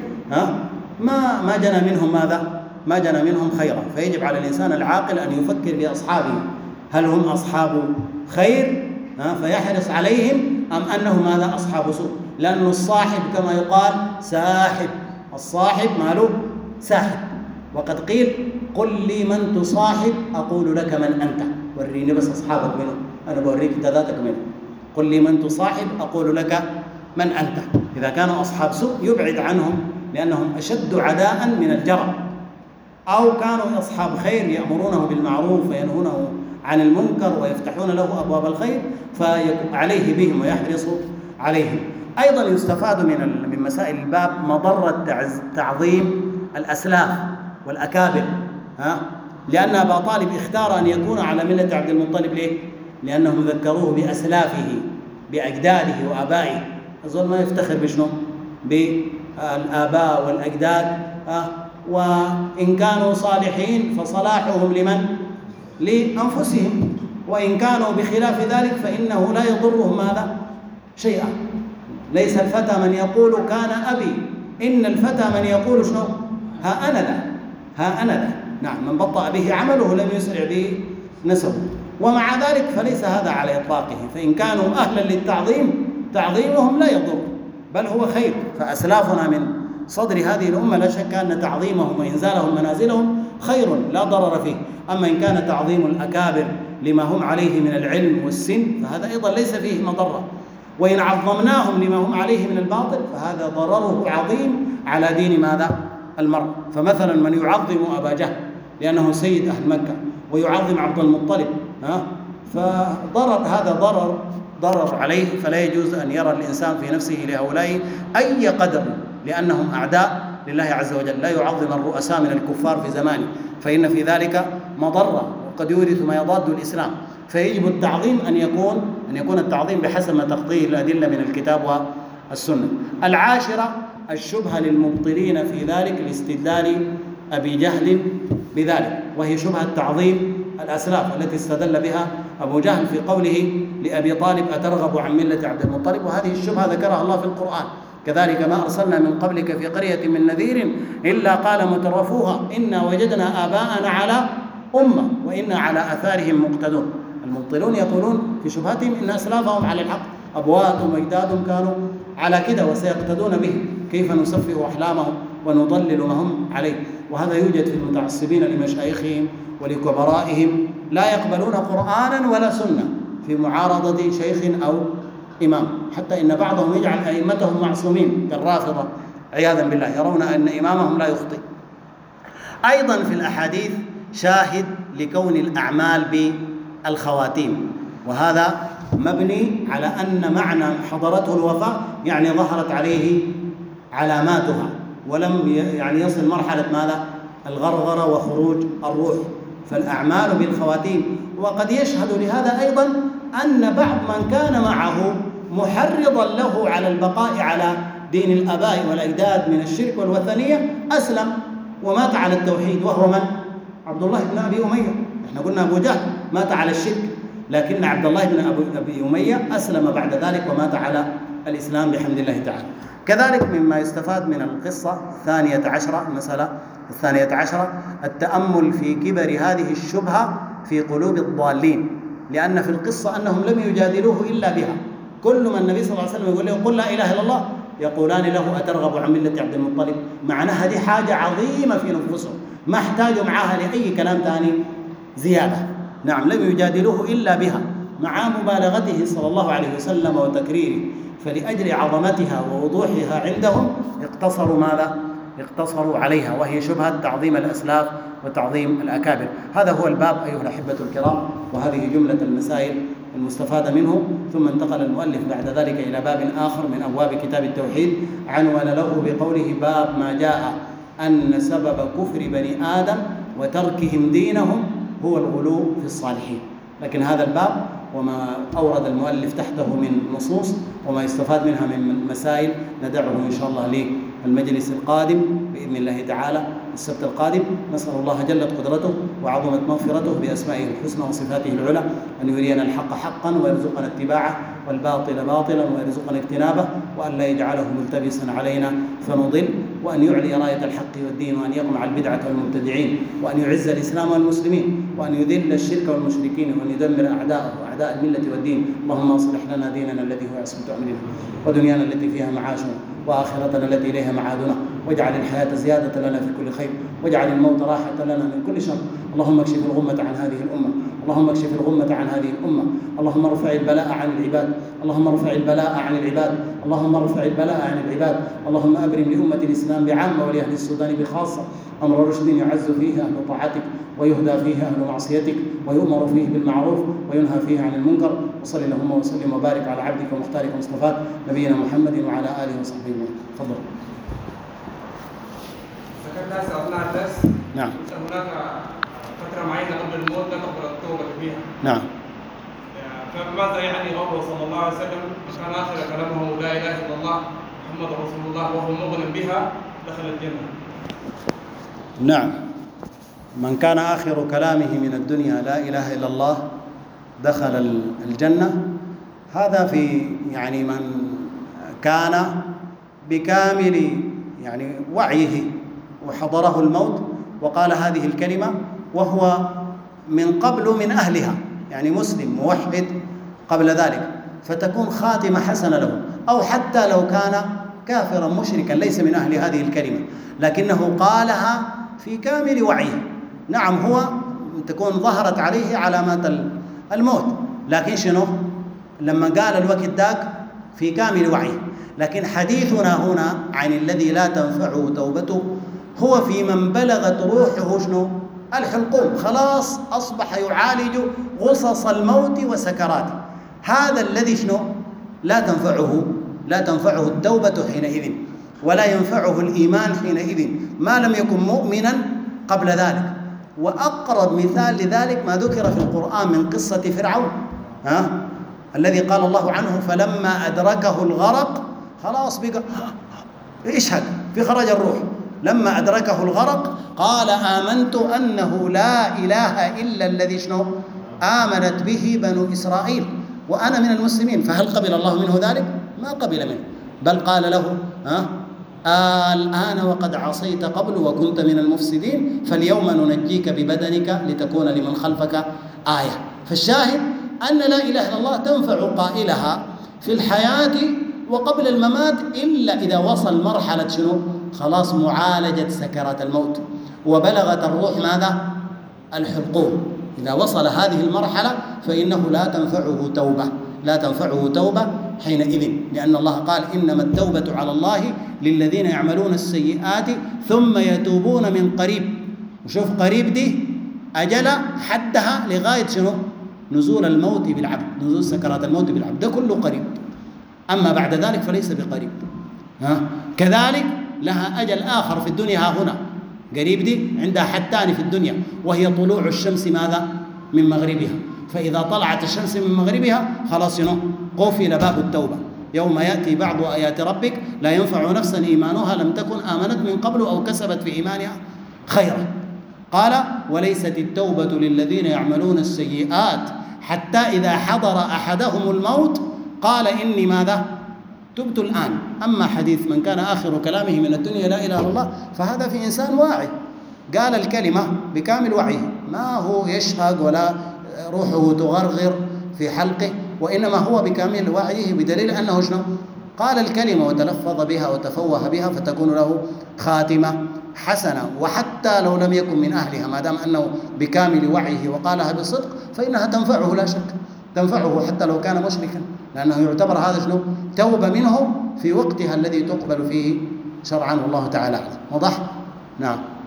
ما جنى منهم ماذا؟ ما جنى منهم خيرا. فيجب على الإنسان العاقل أن يفكر بأصحابه، هل هم أصحاب خير فيحرص عليهم أم أنهم ماذا؟ أصحاب سوء. لأن الصاحب كما يقال ساحب، الصاحب ماله؟ ساحب. وقد قيل قل لي من تصاحب أقول لك من أنت، وريني بس أصحابك منهم أنا بوريك ذاتك منهم. قل لي من تصاحب أقول لك من أنت. إذا كانوا أصحاب سوء يبعد عنهم لأنهم أشد عداء من الجرى، أو كانوا أصحاب خير يأمرونه بالمعروف وينهونه عن المنكر ويفتحون له أبواب الخير فعليه بهم ويحرص عليهم. أيضا يستفاد من مسائل الباب مضرة تعظيم الأسلاف والأكابر، لأن أبا طالب اختار أن يكون على ملة عبد المطلب. ليه؟ لأنهم ذكروه بأسلافه بأجداده وآبائه. الزول ما يفتخر بشنو؟ بالآباء والأجداد، وإن كانوا صالحين فصلاحهم لمن؟ لأنفسهم، وإن كانوا بخلاف ذلك فإنه لا يضرهم ماذا؟ شيئا. ليس الفتى من يقول كان أبي، إن الفتى من يقول شنو؟ ها أنا ذا، ها أنا ذا. نعم، من بطأ به عمله لم يسرع به نسبه. ومع ذلك فليس هذا على إطلاقه، فإن كانوا أهلا للتعظيم تعظيمهم لا يضر بل هو خير. فأسلافنا من صدر هذه الأمة لا شك أن تعظيمهم وإنزالهم منازلهم خير لا ضرر فيه. أما إن كان تعظيم الأكابر لما هم عليه من العلم والسن فهذا أيضا ليس فيه مضرة، وإن عظمناهم لما هم عليه من الباطل فهذا ضرره عظيم على دين ماذا؟ المرء. فمثلا من يعظم أبا جهل لأنه سيد أهل مكة ويعظم عبد المطلب فضرر، هذا ضرر عليه، فلا يجوز أن يرى الإنسان في نفسه لهؤلاء أي قدر لأنهم أعداء لله عز وجل. لا يعظم الرؤساء من الكفار في زمانه فإن في ذلك مضرة وقد يورث ما يضاد الإسلام. فيجب التعظيم أن يكون التعظيم بحسب ما تقضيه الأدلة من الكتاب والسنة. العاشرة الشبهة للمبطلين في ذلك لاستدلال أبي جهل بذلك، وهي شبهة تعظيم الأسلاف التي استدل بها أبو جهل في قوله لأبي طالب أترغب عن ملة عبد المطلب، وهذه الشبهة ذكرها الله في القرآن. كذلك ما أرسلنا من قبلك في قرية من نذير إلا قال مترفوها إنا وجدنا آباءنا على أمة وإنا على آثارهم مقتدون. المبطلون يقولون في شبهتهم إن أسلافهم على الحق، أبواتهم وأجدادهم كانوا على كده وسيقتدون به، كيف نسفه أحلامهم ونضلل ما هم عليه. وهذا يوجد في المتعصبين لمشايخهم ولكبرائهم، لا يقبلون قرآنا ولا سنة في معارضة شيخ أو إمام، حتى إن بعضهم يجعل أئمتهم معصومين كالرافضة عياذا بالله، يرون أن إمامهم لا يخطئ. أيضا في الأحاديث شاهد لكون الأعمال بالخواتيم، وهذا مبني على أن معنى حضرته الوفاة يعني ظهرت عليه علاماتها ولم يعني يصل مرحلة ماذا؟ الغرغرة وخروج الروح، فالأعمال بالخواتيم. وقد يشهد لهذا أيضا أن بعض من كان معه محرضا له على البقاء على دين الآباء والأجداد من الشرك والوثنية أسلم ومات على التوحيد، وهو من؟ عبد الله بن أبي أمية. احنا قلنا أبو جهل مات على الشرك، لكن عبد الله بن أبي أمية أسلم بعد ذلك ومات على الإسلام بحمد الله تعالى. كذلك مما يستفاد من القصة 12 المسألة 12 التأمل في كبر هذه الشبهة في قلوب الضالين، لأن في القصة أنهم لم يجادلوه إلا بها. كل ما النبي صلى الله عليه وسلم يقول لهم قل لا إله إلا الله يقولان له أترغب عن ملة عبد المطلب، معناها هذه حاجة عظيمة في نفوسهم، ما احتاجوا معها لأي كلام ثاني زيادة. نعم، لم يجادلوه إلا بها مع مبالغته صلى الله عليه وسلم وتكريره، فلأجل عظمتها ووضوحها عندهم اقتصروا ماذا؟ اقتصروا عليها، وهي شبهة تعظيم الأسلاف وتعظيم الأكابر. هذا هو الباب أيها الأحبة الكرام، وهذه جملة المسائل المستفادة منه. ثم انتقل المؤلف بعد ذلك إلى باب آخر من أبواب كتاب التوحيد عنون له بقوله باب ما جاء أن سبب كفر بني آدم وتركهم دينهم هو الغلو في الصالحين. لكن هذا الباب وما أورد المؤلف تحته من نصوص وما يستفاد منها من مسائل ندعه إن شاء الله للمجلس القادم بإذن الله تعالى السبت القادم. نسأل الله جلت قدرته وعظمت مغفرته بأسمائه الحسنى وصفاته العلى أن يرينا الحق حقا ويرزقنا اتباعه والباطل باطلا ويرزقنا اجتنابه، وأن لا يجعله ملتبسا علينا فنضل، وأن يعلي راية الحق والدين، وأن يقمع البدعة والمبتدعين، وأن يعز الإسلام والمسلمين، وأن يذل الشرك والمشركين، وأن يدمر أعداءه وأعداء الملة والدين. اللهم اصلح لنا ديننا الذي هو عصمة أمرنا، ودنيانا التي فيها معاشنا، وآخرتنا التي إليها معادنا، واجعل الحياة زيادة لنا في كل خير، واجعل الموت راحة لنا من كل شر. اللهم اكشف الغمة عن هذه الأمة، اللهم اكشف الغمة عن هذه الأمة، اللهم ارفع البلاء عن العباد، اللهم ارفع البلاء عن العباد، اللهم ارفع البلاء عن العباد. اللهم أبرم لأمة الإسلام بعامة ولأهل السودان بخاصة أمر رشد يعز فيه أهل طاعتك ويهدى فيه أهل معصيتك ويؤمر فيه بالمعروف وينهى فيه عن المنكر. وصلى اللهم وسلم وبارك على عبدك ومختارك ومصطفاك نبينا محمد وعلى آله وصحبه وسلم. تفضل. ذكرت أثناء الدرس نعم هناك فترة معينة قبل الموت لا تقبل التوبة فيها. نعم. فماذا يعني قوله صلى الله عليه وسلم كان آخر كلامه لا إله إلا الله محمد رسول الله وهو مؤمن بها دخل الجنة؟ نعم، من كان آخر كلامه من الدنيا لا إله إلا الله دخل الجنة. هذا في يعني من كان بكامل يعني وعيه وحضره الموت وقال هذه الكلمة وهو من قبل من أهلها، يعني مسلم موحد قبل ذلك، فتكون خاتمة حسنة له. أو حتى لو كان كافرا مشركا ليس من أهل هذه الكلمة، لكنه قالها في كامل وعيه نعم هو تكون ظهرت عليه علامات الموت، لكن شنو؟ لما قال الوقت ذاك في كامل وعيه. لكن حديثنا هنا عن الذي لا تنفعه توبته هو في من بلغت روحه شنو؟ الحلقوم، خلاص أصبح يعالج غصص الموت وسكراته. هذا الذي شنو؟ لا تنفعه التوبة حينئذ، ولا ينفعه الإيمان حينئذ ما لم يكن مؤمنا قبل ذلك. وأقرب مثال لذلك ما ذكر في القرآن من قصة فرعون، الذي قال الله عنه فلما أدركه الغرق خلاص بقى يشهد في خرج الروح، لما أدركه الغرق قال آمنت أنه لا إله إلا الذي شنو؟ آمنت به بنو إسرائيل وأنا من المسلمين. فهل قبل الله منه ذلك؟ ما قبل منه، بل قال له الآن وقد عصيت قبل وكنت من المفسدين فاليوم ننجيك ببدنك لتكون لمن خلفك آية. فالشاهد أن لا إله إلا الله تنفع قائلها في الحياة وقبل الممات، إلا إذا وصل مرحلة شنو؟ خلاص معالجة سكرات الموت وبلغت الروح ماذا؟ الحلقوم. إذا وصل هذه المرحلة فإنه لا تنفعه توبة حينئذ، لأن الله قال إنما التوبة على الله للذين يعملون السيئات ثم يتوبون من قريب. وشوف قريب دي أجل حدها لغاية شنو؟ نزول الموت بالعبد، نزول سكرات الموت بالعبد، ده كله قريب. أما بعد ذلك فليس بقريب. كذلك لها أجل آخر في الدنيا هنا، قريب دي عندها حد ثاني في الدنيا وهي طلوع الشمس ماذا؟ من مغربها. فإذا طلعت الشمس من مغربها خلاص شنو؟ قفل باب التوبة. يوم يأتي بعض آيات ربك لا ينفع نفسا إيمانها لم تكن آمنت من قبل أو كسبت في إيمانها خيرا. قال وليست التوبة للذين يعملون السيئات حتى إذا حضر أحدهم الموت قال إني ماذا؟ تبت الآن. أما حديث من كان آخر كلامه من الدنيا لا إله إلا الله فهذا في إنسان واعي قال الكلمة بكامل وعيه، ما هو يشهق ولا روحه تغرغر في حلقه، وإنما هو بكامل وعيه، بدليل أنه شنو؟ قال الكلمة وتلفظ بها وتفوه بها فتكون له خاتمة حسنة. وحتى لو لم يكن من أهلها ما دام أنه بكامل وعيه وقالها بصدق فإنها تنفعه لا شك، تنفعه حتى لو كان مشركا، لأنه يعتبر هذا شنو؟ توبة منه في وقتها الذي تقبل فيه شرعا، والله تعالى أعلم. وضح؟ نعم.